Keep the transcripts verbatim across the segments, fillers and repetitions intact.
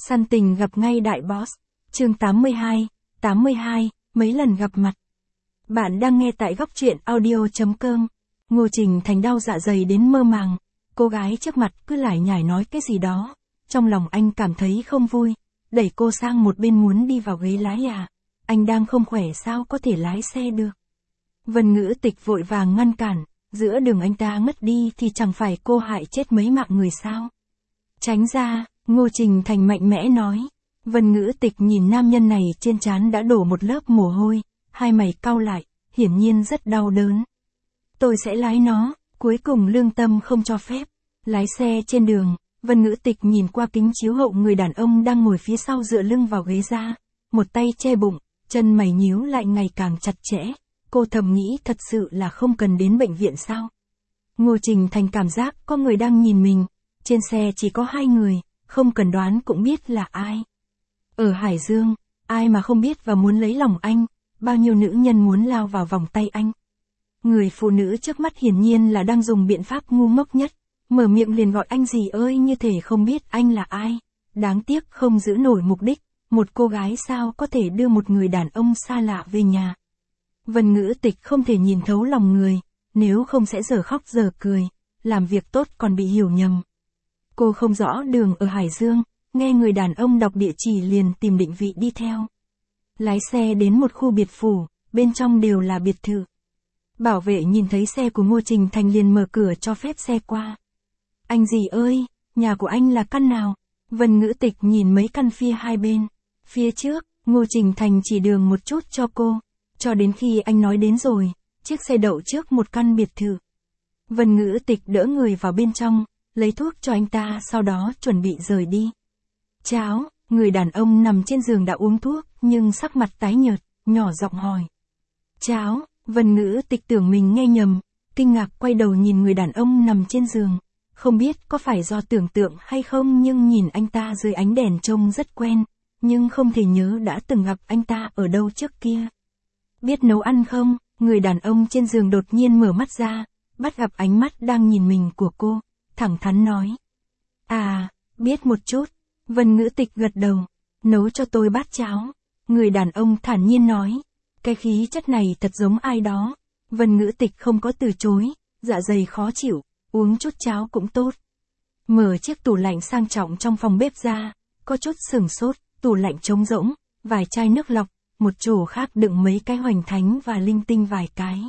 Săn tình gặp ngay đại boss. Chương tám mươi hai, tám mươi hai, mấy lần gặp mặt. Bạn đang nghe tại góc truyện audio.com. Ngô Trình Thành đau dạ dày đến mơ màng. Cô gái trước mặt cứ lải nhải nói cái gì đó. Trong lòng anh cảm thấy không vui. Đẩy cô sang một bên muốn đi vào ghế lái à. Anh đang không khỏe sao có thể lái xe được. Vân Ngữ Tịch vội vàng ngăn cản. Giữa đường anh ta ngất đi thì chẳng phải cô hại chết mấy mạng người sao. Tránh ra, Ngô Trình Thành mạnh mẽ nói. Vân Ngữ Tịch nhìn nam nhân này trên trán đã đổ một lớp mồ hôi, hai mày cau lại, hiển nhiên rất đau đớn. Tôi sẽ lái nó, cuối cùng lương tâm không cho phép. Lái xe trên đường, Vân Ngữ Tịch nhìn qua kính chiếu hậu người đàn ông đang ngồi phía sau dựa lưng vào ghế ra, một tay che bụng, chân mày nhíu lại ngày càng chặt chẽ. Cô thầm nghĩ thật sự là không cần đến bệnh viện sao. Ngô Trình Thành cảm giác có người đang nhìn mình, trên xe chỉ có hai người, không cần đoán cũng biết là ai. Ở Hải Dương, ai mà không biết và muốn lấy lòng anh, bao nhiêu nữ nhân muốn lao vào vòng tay anh. Người phụ nữ trước mắt hiển nhiên là đang dùng biện pháp ngu ngốc nhất, mở miệng liền gọi anh gì ơi như thể không biết anh là ai. Đáng tiếc không giữ nổi mục đích, một cô gái sao có thể đưa một người đàn ông xa lạ về nhà. Vân Ngữ Tịch không thể nhìn thấu lòng người, nếu không sẽ giờ khóc giờ cười, làm việc tốt còn bị hiểu nhầm. Cô không rõ đường ở Hải Dương, nghe người đàn ông đọc địa chỉ liền tìm định vị đi theo. Lái xe đến một khu biệt phủ, bên trong đều là biệt thự. Bảo vệ nhìn thấy xe của Ngô Trình Thành liền mở cửa cho phép xe qua. Anh gì ơi, nhà của anh là căn nào? Vân Ngữ Tịch nhìn mấy căn phía hai bên. Phía trước, Ngô Trình Thành chỉ đường một chút cho cô. Cho đến khi anh nói đến rồi, chiếc xe đậu trước một căn biệt thự. Vân Ngữ Tịch đỡ người vào bên trong, lấy thuốc cho anh ta sau đó chuẩn bị rời đi. Cháo, người đàn ông nằm trên giường đã uống thuốc nhưng sắc mặt tái nhợt, nhỏ giọng hỏi. Cháo, Vân Ngữ Tịch tưởng mình nghe nhầm, kinh ngạc quay đầu nhìn người đàn ông nằm trên giường. Không biết có phải do tưởng tượng hay không nhưng nhìn anh ta dưới ánh đèn trông rất quen, nhưng không thể nhớ đã từng gặp anh ta ở đâu trước kia. Biết nấu ăn không? Người đàn ông trên giường đột nhiên mở mắt ra, bắt gặp ánh mắt đang nhìn mình của cô, thẳng thắn nói. À, biết một chút. Vân Ngữ Tịch gật đầu. Nấu cho tôi bát cháo. Người đàn ông thản nhiên nói. Cái khí chất này thật giống ai đó. Vân Ngữ Tịch không có từ chối, dạ dày khó chịu, uống chút cháo cũng tốt. Mở chiếc tủ lạnh sang trọng trong phòng bếp ra, có chút sửng sốt, tủ lạnh trống rỗng, vài chai nước lọc, một chỗ khác đựng mấy cái hoành thánh và linh tinh vài cái.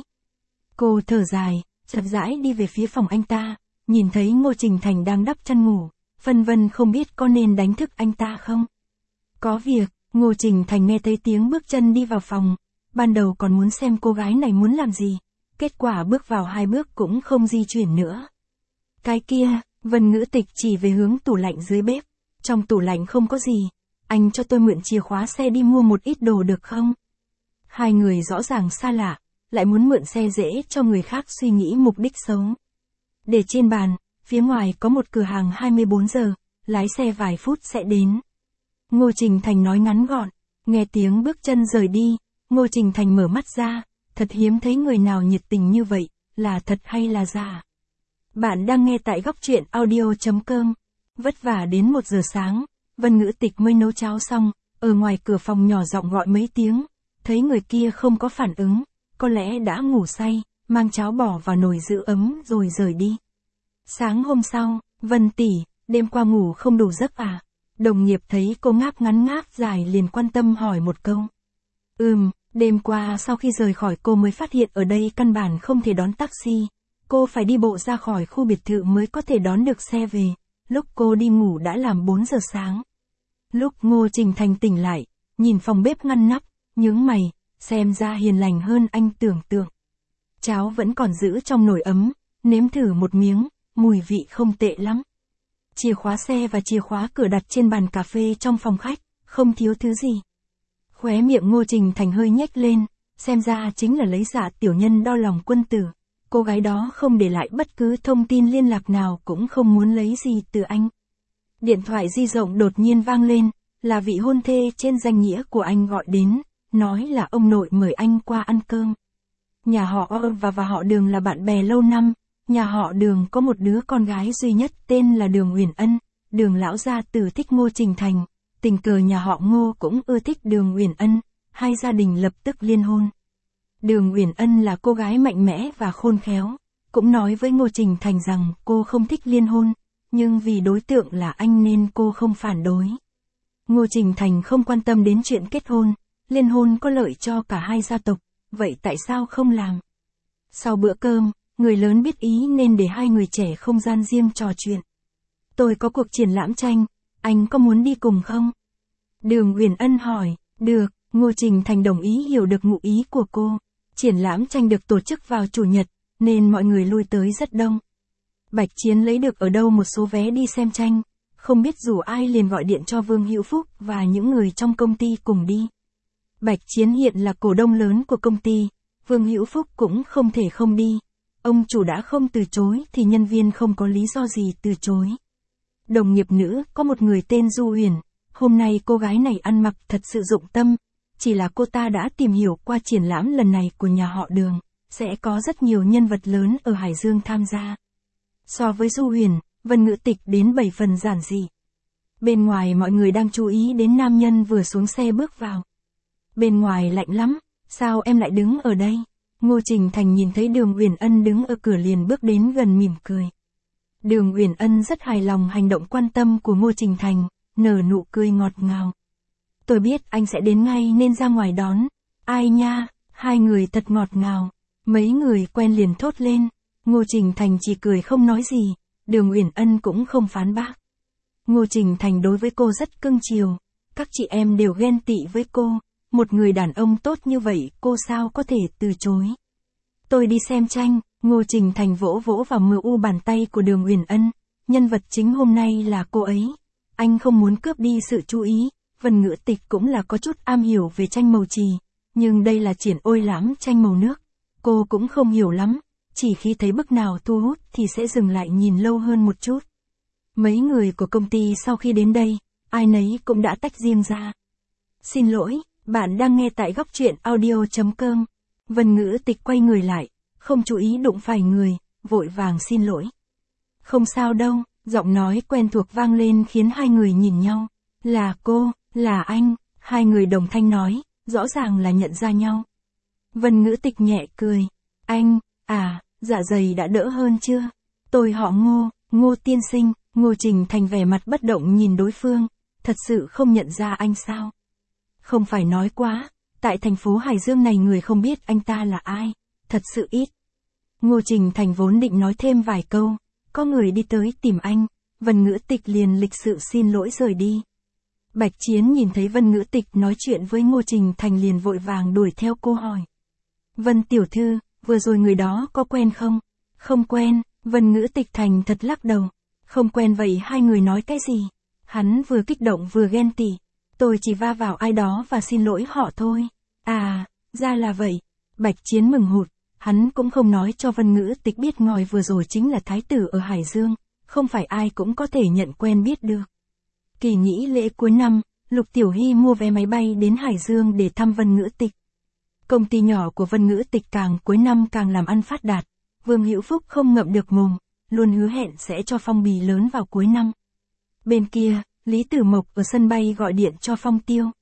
Cô thở dài, chậm rãi đi về phía phòng anh ta, nhìn thấy Ngô Trình Thành đang đắp chăn ngủ, phân vân không biết có nên đánh thức anh ta không. Có việc, Ngô Trình Thành nghe thấy tiếng bước chân đi vào phòng, ban đầu còn muốn xem cô gái này muốn làm gì, kết quả bước vào hai bước cũng không di chuyển nữa. Cái kia, Vân Ngữ Tịch chỉ về hướng tủ lạnh dưới bếp, trong tủ lạnh không có gì. Anh cho tôi mượn chìa khóa xe đi mua một ít đồ được không? Hai người rõ ràng xa lạ, lại muốn mượn xe dễ cho người khác suy nghĩ mục đích xấu. Để trên bàn, phía ngoài có một cửa hàng hai mươi bốn giờ, lái xe vài phút sẽ đến. Ngô Trình Thành nói ngắn gọn, nghe tiếng bước chân rời đi, Ngô Trình Thành mở mắt ra, thật hiếm thấy người nào nhiệt tình như vậy, là thật hay là giả. Bạn đang nghe tại góc truyện audio.com, vất vả đến một giờ sáng. Vân Ngữ Tịch mới nấu cháo xong, ở ngoài cửa phòng nhỏ giọng gọi mấy tiếng, thấy người kia không có phản ứng, có lẽ đã ngủ say, mang cháo bỏ vào nồi giữ ấm rồi rời đi. Sáng hôm sau, Vân tỷ, đêm qua ngủ không đủ giấc à? Đồng nghiệp thấy cô ngáp ngắn ngáp dài liền quan tâm hỏi một câu. Ừm, đêm qua sau khi rời khỏi cô mới phát hiện ở đây căn bản không thể đón taxi, cô phải đi bộ ra khỏi khu biệt thự mới có thể đón được xe về, lúc cô đi ngủ đã làm bốn giờ sáng. Lúc Ngô Trình Thành tỉnh lại, nhìn phòng bếp ngăn nắp, nhướng mày, xem ra hiền lành hơn anh tưởng tượng. Cháo vẫn còn giữ trong nồi ấm, nếm thử một miếng, mùi vị không tệ lắm. Chìa khóa xe và chìa khóa cửa đặt trên bàn cà phê trong phòng khách, không thiếu thứ gì. Khóe miệng Ngô Trình Thành hơi nhếch lên, xem ra chính là lấy dạ tiểu nhân đo lòng quân tử. Cô gái đó không để lại bất cứ thông tin liên lạc nào cũng không muốn lấy gì từ anh. Điện thoại di động đột nhiên vang lên, là vị hôn thê trên danh nghĩa của anh gọi đến, nói là ông nội mời anh qua ăn cơm. Nhà họ Ơ và và họ Đường là bạn bè lâu năm, nhà họ Đường có một đứa con gái duy nhất tên là Đường Huyền Ân, Đường lão gia tử thích Ngô Trình Thành, Tình cờ nhà họ Ngô cũng ưa thích Đường Uyển Ân, hai gia đình lập tức liên hôn. Đường Uyển Ân là cô gái mạnh mẽ và khôn khéo, cũng nói với Ngô Trình Thành rằng cô không thích liên hôn, nhưng vì đối tượng là anh nên cô không phản đối. Ngô Trình Thành không quan tâm đến chuyện kết hôn, liên hôn có lợi cho cả hai gia tộc, vậy tại sao không làm? Sau bữa cơm, người lớn biết ý nên để hai người trẻ không gian riêng trò chuyện. Tôi có cuộc triển lãm tranh, anh có muốn đi cùng không? Đường Uyển Ân hỏi, được, Ngô Trình Thành đồng ý hiểu được ngụ ý của cô. Triển lãm tranh được tổ chức vào Chủ nhật, nên mọi người lui tới rất đông. Bạch Chiến lấy được ở đâu một số vé đi xem tranh, không biết rủ ai liền gọi điện cho Vương Hữu Phúc và những người trong công ty cùng đi. Bạch Chiến hiện là cổ đông lớn của công ty, Vương Hữu Phúc cũng không thể không đi. Ông chủ đã không từ chối thì nhân viên không có lý do gì từ chối. Đồng nghiệp nữ có một người tên Du Huyền, hôm nay cô gái này ăn mặc thật sự dụng tâm, chỉ là cô ta đã tìm hiểu qua triển lãm lần này của nhà họ Đường, sẽ có rất nhiều nhân vật lớn ở Hải Dương tham gia. So với Du Huyền, Vân Ngữ Tịch đến bảy phần giản dị. Bên ngoài mọi người đang chú ý đến nam nhân vừa xuống xe bước vào. Bên ngoài lạnh lắm, sao em lại đứng ở đây? Ngô Trình Thành nhìn thấy Đường Uyển Ân đứng ở cửa liền bước đến gần mỉm cười. Đường Uyển Ân rất hài lòng hành động quan tâm của Ngô Trình Thành, nở nụ cười ngọt ngào. Tôi biết anh sẽ đến ngay nên ra ngoài đón. Ai nha, hai người thật ngọt ngào. Mấy người quen liền thốt lên. Ngô Trình Thành chỉ cười không nói gì, Đường Uyển Ân cũng không phán bác. Ngô Trình Thành đối với cô rất cưng chiều, các chị em đều ghen tị với cô, một người đàn ông tốt như vậy cô sao có thể từ chối. Tôi đi xem tranh, Ngô Trình Thành vỗ vỗ vào mờ u bàn tay của Đường Uyển Ân, nhân vật chính hôm nay là cô ấy. Anh không muốn cướp đi sự chú ý, Vân Ngữ Tịch cũng là có chút am hiểu về tranh màu chì, nhưng đây là triển ôi lãm tranh màu nước, cô cũng không hiểu lắm, chỉ khi thấy bức nào thu hút thì sẽ dừng lại nhìn lâu hơn một chút. Mấy người của công ty sau khi đến đây, ai nấy cũng đã tách riêng ra. Xin lỗi, bạn đang nghe tại góc truyện audio chấm com. Vân Ngữ Tịch quay người lại, không chú ý đụng phải người, vội vàng xin lỗi. Không sao đâu, giọng nói quen thuộc vang lên khiến hai người nhìn nhau. Là cô, là anh, hai người đồng thanh nói, rõ ràng là nhận ra nhau. Vân Ngữ Tịch nhẹ cười. Anh, à, dạ dày đã đỡ hơn chưa? Tôi họ Ngô, Ngô tiên sinh. Ngô Trình Thành vẻ mặt bất động nhìn đối phương, thật sự không nhận ra anh sao? Không phải nói quá, tại thành phố Hải Dương này người không biết anh ta là ai, thật sự ít. Ngô Trình Thành vốn định nói thêm vài câu, có người đi tới tìm anh, Vân Ngữ Tịch liền lịch sự xin lỗi rời đi. Bạch Chiến nhìn thấy Vân Ngữ Tịch nói chuyện với Ngô Trình Thành liền vội vàng đuổi theo cô hỏi. Vân tiểu thư, vừa rồi người đó có quen không? Không quen, Vân Ngữ Tịch thành thật lắc đầu. Không quen vậy hai người nói cái gì? Hắn vừa kích động vừa ghen tị. Tôi chỉ va vào ai đó và xin lỗi họ thôi. À, ra là vậy. Bạch Chiến mừng hụt. Hắn cũng không nói cho Vân Ngữ Tịch biết ngòi vừa rồi chính là thái tử ở Hải Dương. Không phải ai cũng có thể nhận quen biết được. Kỳ nghỉ lễ cuối năm, Lục Tiểu Hy mua vé máy bay đến Hải Dương để thăm Vân Ngữ Tịch. Công ty nhỏ của Vân Ngữ Tịch càng cuối năm càng làm ăn phát đạt. Vương Hữu Phúc không ngậm được mồm, luôn hứa hẹn sẽ cho phong bì lớn vào cuối năm. Bên kia, Lý Tử Mộc ở sân bay gọi điện cho Phong Tiêu.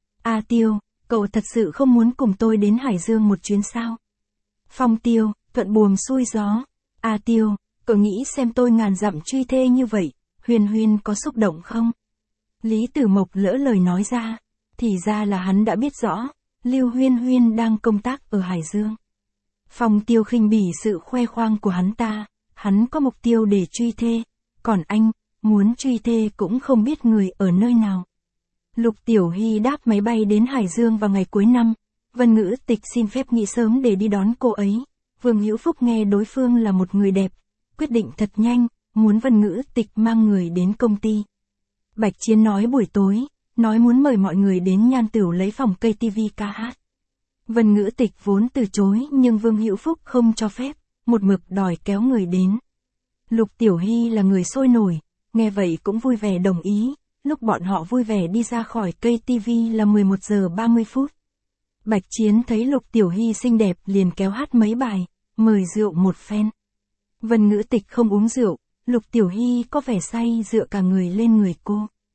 A Tiêu, cậu thật sự không muốn cùng tôi đến Hải Dương một chuyến sao? Phong Tiêu, thuận buồm xuôi gió. A Tiêu, cậu nghĩ xem tôi ngàn dặm truy thê như vậy, Huyền Huyền có xúc động không? Lý Tử Mộc lỡ lời nói ra, thì ra là hắn đã biết rõ, Lưu Huyên Huyên đang công tác ở Hải Dương. Phong Tiêu khinh bỉ sự khoe khoang của hắn ta, hắn có mục tiêu để truy thê, còn anh, muốn truy thê cũng không biết người ở nơi nào. Lục Tiểu Hy đáp máy bay đến Hải Dương vào ngày cuối năm, Vân Ngữ Tịch xin phép nghỉ sớm để đi đón cô ấy. Vương Hữu Phúc nghe đối phương là một người đẹp, quyết định thật nhanh, muốn Vân Ngữ Tịch mang người đến công ty. Bạch Chiến nói buổi tối, nói muốn mời mọi người đến Nhan Tửu lấy phòng cây tivi ca hát. Vân Ngữ Tịch vốn từ chối nhưng Vương Hữu Phúc không cho phép, một mực đòi kéo người đến. Lục Tiểu Hy là người sôi nổi, nghe vậy cũng vui vẻ đồng ý, lúc bọn họ vui vẻ đi ra khỏi cây tivi là mười một giờ ba mươi phút. Bạch Chiến thấy Lục Tiểu Hy xinh đẹp liền kéo hát mấy bài, mời rượu một phen. Vân Ngữ Tịch không uống rượu, Lục Tiểu Hy có vẻ say dựa cả người lên người cô.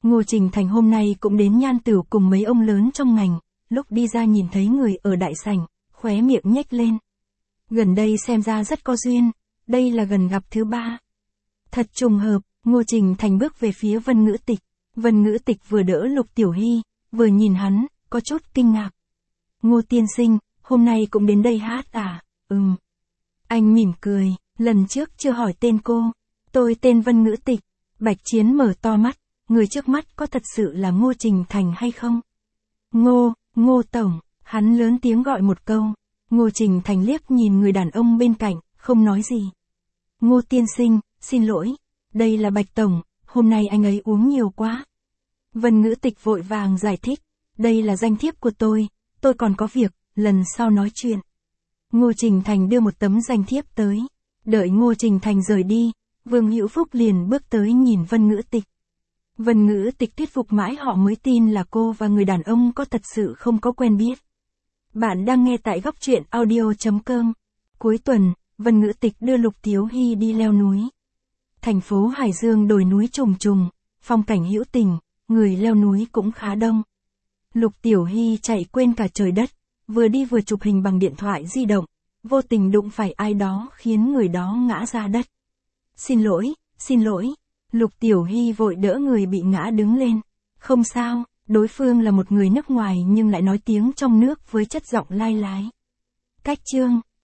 Ngô Trình Thành hôm nay cũng đến Nhan Tửu cùng mấy ông lớn trong ngành, lúc đi ra nhìn thấy người ở đại sảnh, khóe miệng nhếch lên. Gần đây xem ra rất có duyên, đây là gần gặp thứ ba. Thật trùng hợp, Ngô Trình Thành bước về phía Vân Ngữ Tịch. Vân Ngữ Tịch vừa đỡ Lục Tiểu Hy, vừa nhìn hắn, có chút kinh ngạc. Ngô tiên sinh, hôm nay cũng đến đây hát à? Ừm. Anh mỉm cười, lần trước chưa hỏi tên cô. Tôi tên Vân Ngữ Tịch. Bạch Chiến mở to mắt, người trước mắt có thật sự là Ngô Trình Thành hay không? Ngô, Ngô Tổng, hắn lớn tiếng gọi một câu. Ngô Trình Thành liếc nhìn người đàn ông bên cạnh, không nói gì. Ngô tiên sinh, xin lỗi, đây là Bạch Tổng, hôm nay anh ấy uống nhiều quá. Vân Ngữ Tịch vội vàng giải thích, đây là danh thiếp của tôi, tôi còn có việc, lần sau nói chuyện. Ngô Trình Thành đưa một tấm danh thiếp tới. Đợi Ngô Trình Thành rời đi, Vương Hữu Phúc liền bước tới nhìn Vân Ngữ Tịch. Vân Ngữ Tịch thuyết phục mãi họ mới tin là cô và người đàn ông có thật sự không có quen biết. Bạn đang nghe tại góc truyện audio chấm com. Cuối tuần, Vân Ngữ Tịch đưa Lục Tiểu Hy đi leo núi. Thành phố Hải Dương đồi núi trùng trùng, phong cảnh hữu tình, người leo núi cũng khá đông. Lục Tiểu Hy chạy quên cả trời đất, vừa đi vừa chụp hình bằng điện thoại di động, vô tình đụng phải ai đó khiến người đó ngã ra đất. Xin lỗi, xin lỗi. Lục Tiểu Hy vội đỡ người bị ngã đứng lên. Không sao, đối phương là một người nước ngoài nhưng lại nói tiếng trong nước với chất giọng lai lái. Cách chương